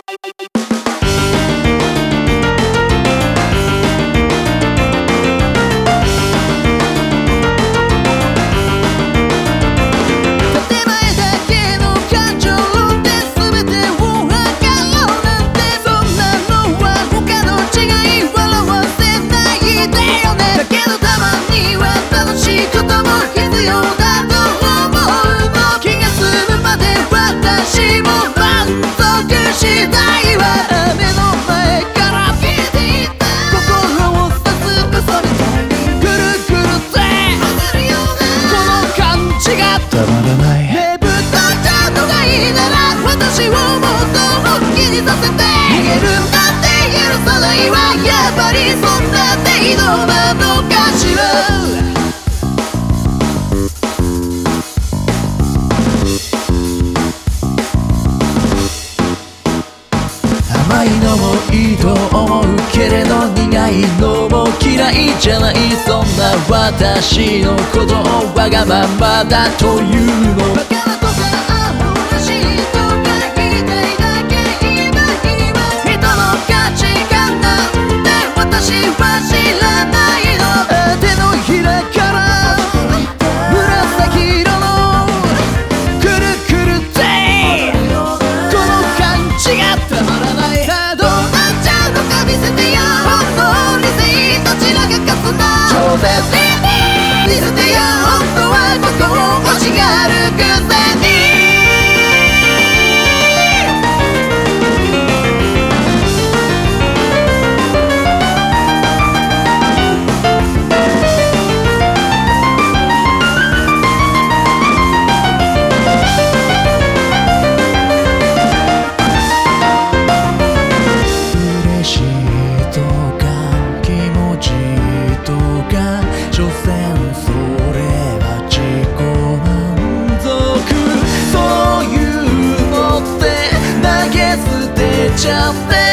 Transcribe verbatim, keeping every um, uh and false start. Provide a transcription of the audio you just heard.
ねぶたちゃんのがいいなら私をもっと本気にさせて逃げるんだって許さないわやっぱりそんな程度なのかしら甘いのもいいと思うけれど苦いのも嫌いじゃないそんな私のことをわがままだというのバカなとかアホらしいとか言いたいだけ今今人の価値観なんて私は知らないの手のひらから紫色のくるくるってこの感じがたまらないさあどうなっちゃうのか見せてよ本当に正義どちらが勝つの超絶に見せてよ本当はここを欲しがるくせに嬉しいとか気持ちとか所詮それは自己満足そういうのって投げ捨てちゃって